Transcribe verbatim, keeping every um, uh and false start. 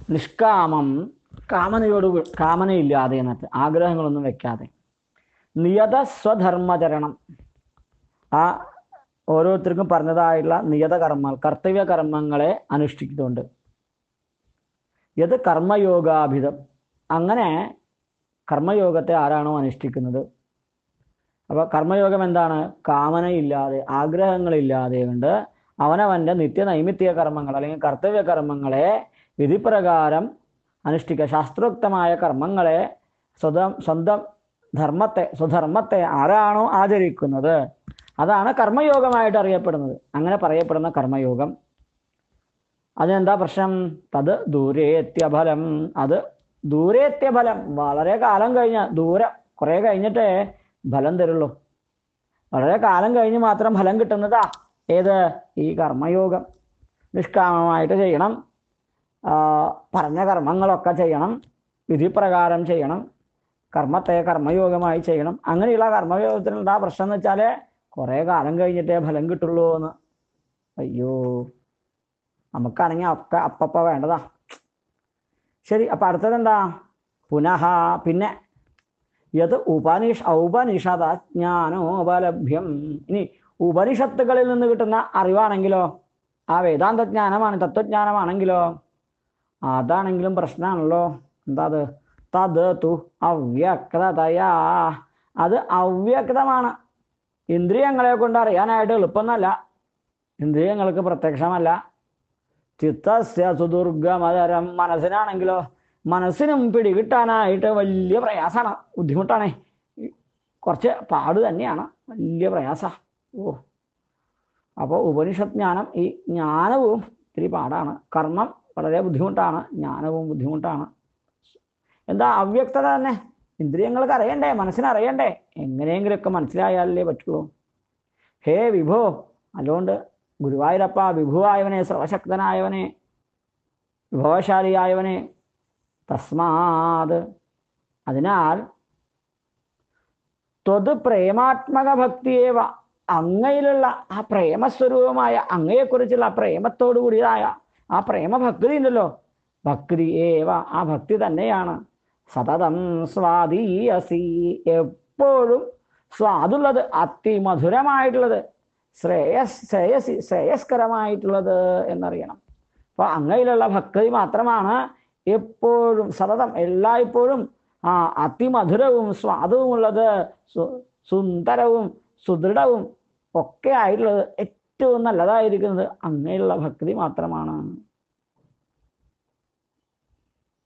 നിഷ്കാമം, കാമനയോട് കാമനയില്ലാതെ എന്നിട്ട് ആഗ്രഹങ്ങളൊന്നും വെക്കാതെ, നിയത സ്വധർമ്മചരണം, ആ ഓരോരുത്തർക്കും പറഞ്ഞതായിട്ടുള്ള നിയത കർമ്മങ്ങൾ, കർത്തവ്യ കർമ്മങ്ങളെ അനുഷ്ഠിക്കുന്നുണ്ട്. ഇത് കർമ്മയോഗാഭിധം, അങ്ങനെ കർമ്മയോഗത്തെ ആരാണോ അനുഷ്ഠിക്കുന്നത്, അപ്പൊ കർമ്മയോഗം എന്താണ്? കാമനയില്ലാതെ ആഗ്രഹങ്ങളില്ലാതെ കൊണ്ട് അവനവന്റെ നിത്യനൈമിത്യ കർമ്മങ്ങൾ അല്ലെങ്കിൽ കർത്തവ്യ കർമ്മങ്ങളെ വിധിപ്രകാരം അനുഷ്ഠിക്കുക. ശാസ്ത്രോക്തമായ കർമ്മങ്ങളെ സ്വന്തം സ്വന്തം ധർമ്മത്തെ സ്വധർമ്മത്തെ ആരാണോ ആചരിക്കുന്നത് അതാണ് കർമ്മയോഗമായിട്ട് അറിയപ്പെടുന്നത്. അങ്ങനെ പറയപ്പെടുന്ന കർമ്മയോഗം അതിനെന്താ പ്രശ്നം? തത് ദൂരേത്യഫലം, അത് ദൂരേത്യഫലം, വളരെ കാലം കഴിഞ്ഞ ദൂരം കുറെ കഴിഞ്ഞിട്ടേ ഫലം തരുള്ളൂ. വളരെ കാലം കഴിഞ്ഞ് മാത്രം ഫലം കിട്ടുന്നതാ ഏത്? ഈ കർമ്മയോഗം. നിഷ്കാമമായിട്ട് ചെയ്യണം, പറഞ്ഞ കർമ്മങ്ങളൊക്കെ ചെയ്യണം, വിധിപ്രകാരം ചെയ്യണം, കർമ്മത്തെ കർമ്മയോഗമായി ചെയ്യണം. അങ്ങനെയുള്ള കർമ്മയോഗത്തിനുള്ള പ്രശ്നം എന്ന് വെച്ചാൽ കുറെ കാലം കഴിഞ്ഞിട്ടേ ഫലം കിട്ടുള്ളൂ എന്ന്. അയ്യോ, നമുക്കാണെങ്കിൽ ഒക്കെ അപ്പപ്പ വേണ്ടതാ. ശരി, അപ്പൊ അടുത്തത് എന്താ? പുനഃ, പിന്നെ യത് ഉപനിഷ ഔപനിഷതജ്ഞാനോപലഭ്യം. ഇനി ഉപനിഷത്തുകളിൽ നിന്ന് കിട്ടുന്ന അറിവാണെങ്കിലോ, ആ വേദാന്തജ്ഞാനമാണ്, തത്വജ്ഞാനമാണെങ്കിലോ, അതാണെങ്കിലും പ്രശ്നമാണല്ലോ. എന്താ അത്? തത് തു അവ്യക്തതയാ, അത് അവ്യക്തമാണ്. ഇന്ദ്രിയങ്ങളെ കൊണ്ട് അറിയാനായിട്ട് എളുപ്പമൊന്നല്ല, ഇന്ദ്രിയങ്ങൾക്ക് പ്രത്യക്ഷമല്ല. ചിത്തസ്യ സുദുർഗമതരം, മനസ്സിനാണെങ്കിലോ, മനസ്സിനും പിടികിട്ടാനായിട്ട് വലിയ പ്രയാസമാണ്, ബുദ്ധിമുട്ടാണേ, കുറച്ച് പാട് തന്നെയാണ്, വലിയ പ്രയാസ. ഓ, അപ്പോൾ ഉപനിഷത്ത് ജ്ഞാനം, ഈ ജ്ഞാനവും ഇത്തിരി പാടാണ്. കർമ്മം വളരെ ബുദ്ധിമുട്ടാണ്, ജ്ഞാനവും ബുദ്ധിമുട്ടാണ്. എന്താ? അവ്യക്തത തന്നെ. ഇന്ദ്രിയങ്ങൾക്ക് അറിയണ്ടേ, മനസ്സിനറിയണ്ടേ, എങ്ങനെയെങ്കിലുമൊക്കെ മനസ്സിലായാലേ പറ്റുള്ളൂ. ഹേ വിഭോ, അതുകൊണ്ട് ഗുരുവായൂരപ്പ, വിഭുവായവനെ, സർവശക്തനായവനെ, വിഭവശാലിയായവനെ, തസ്മാത്, അതിനാൽ ത്വത് പ്രേമാത്മക ഭക്തിയേവ, അങ്ങയിലുള്ള ആ പ്രേമസ്വരൂപമായ അങ്ങയെക്കുറിച്ചുള്ള ആ പ്രേമത്തോടു കൂടിയതായ ആ പ്രേമഭക്തി ഉണ്ടല്ലോ, ഭക്തി ഏവ, ആ ഭക്തി തന്നെയാണ് സതതം സ്വാദീയസി, എപ്പോഴും സ്വാദുള്ളത്, അതിമധുരമായിട്ടുള്ളത്, ശ്രേയസ് ശ്രേയസി ശ്രേയസ്കരമായിട്ടുള്ളത് എന്നറിയണം. അപ്പൊ അങ്ങയിലുള്ള ഭക്തി മാത്രമാണ് എപ്പോഴും സതതം എല്ലായ്പ്പോഴും ആ അതിമധുരവും സ്വാദുവുമുള്ളത്, സുന്ദരവും സുദൃഢവും ഒക്കെ ആയിട്ടുള്ളത്, ഏറ്റവും നല്ലതായിരിക്കുന്നത് അങ്ങയിലുള്ള ഭക്തി മാത്രമാണ്.